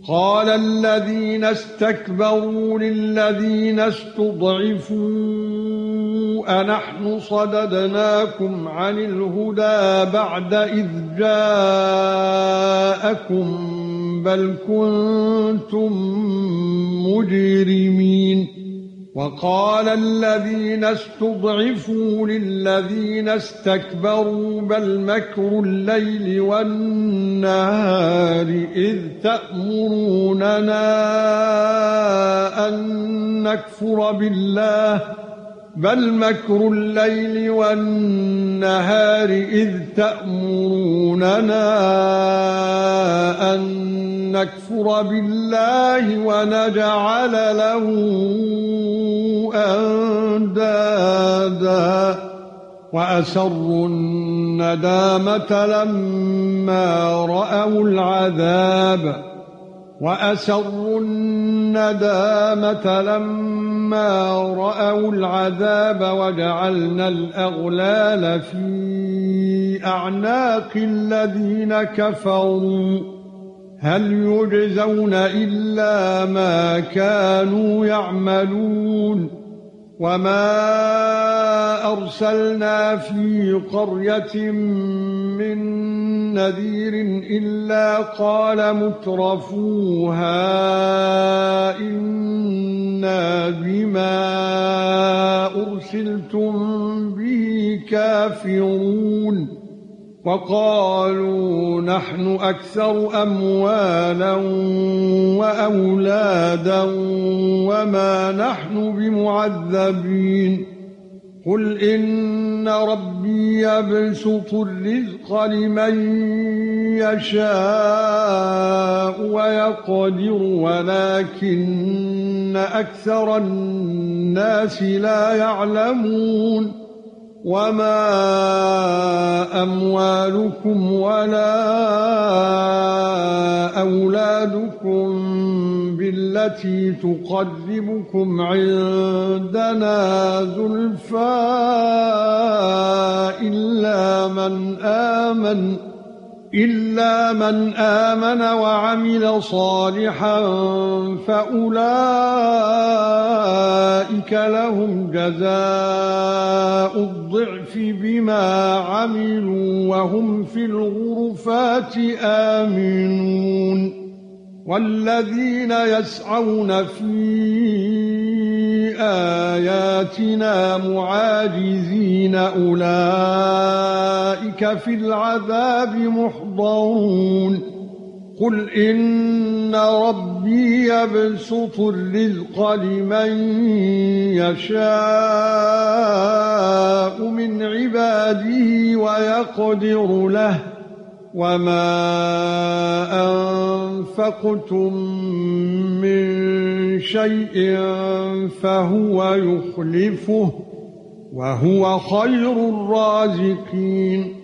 قال الذين استكبروا للذين استضعفوا أنحن صددناكم عن الهدى بعد إذ جاءكم بل كنتم مجرمين وقال الذين استضعفوا للذين استكبروا بل مكر الليل والنهار إذ تأمروننا أن نكفر بالله بل مكر الليل والنهار إذ تأمروننا أن نكفر بالله ونجعل له أندادا وأسروا الندامة لما رأوا العذاب وجعلنا الأغلال في أعناق الذين كفروا هل يجزون إلا ما كانوا يعملون وما أرسلنا في قرية من نذير إلا قال مترفوها إنا بما أرسلتم به كافرون وقالوا نحن أكثر أموالا وأولادا وما نحن بمعذبين قل إن ربي يبسط الرزق لمن يشاء ويقدر ولكن أكثر الناس لا يعلمون وما أموالكم ولا أولادكم بالتي تقربكم عندنا زلفى إلا من آمن وعمل صالحا فأولئك لهم جزاء الضعف بما عملوا وهم في الغرفات آمنون والذين يسعون في آياتنا معاجزين أولئك في العذاب محضرون قل إن ربي يبسط الرزق لمن يشاء من عباده ويقدر له وما أنفقتم من شيء فهو يخلفه وهو خير الرازقين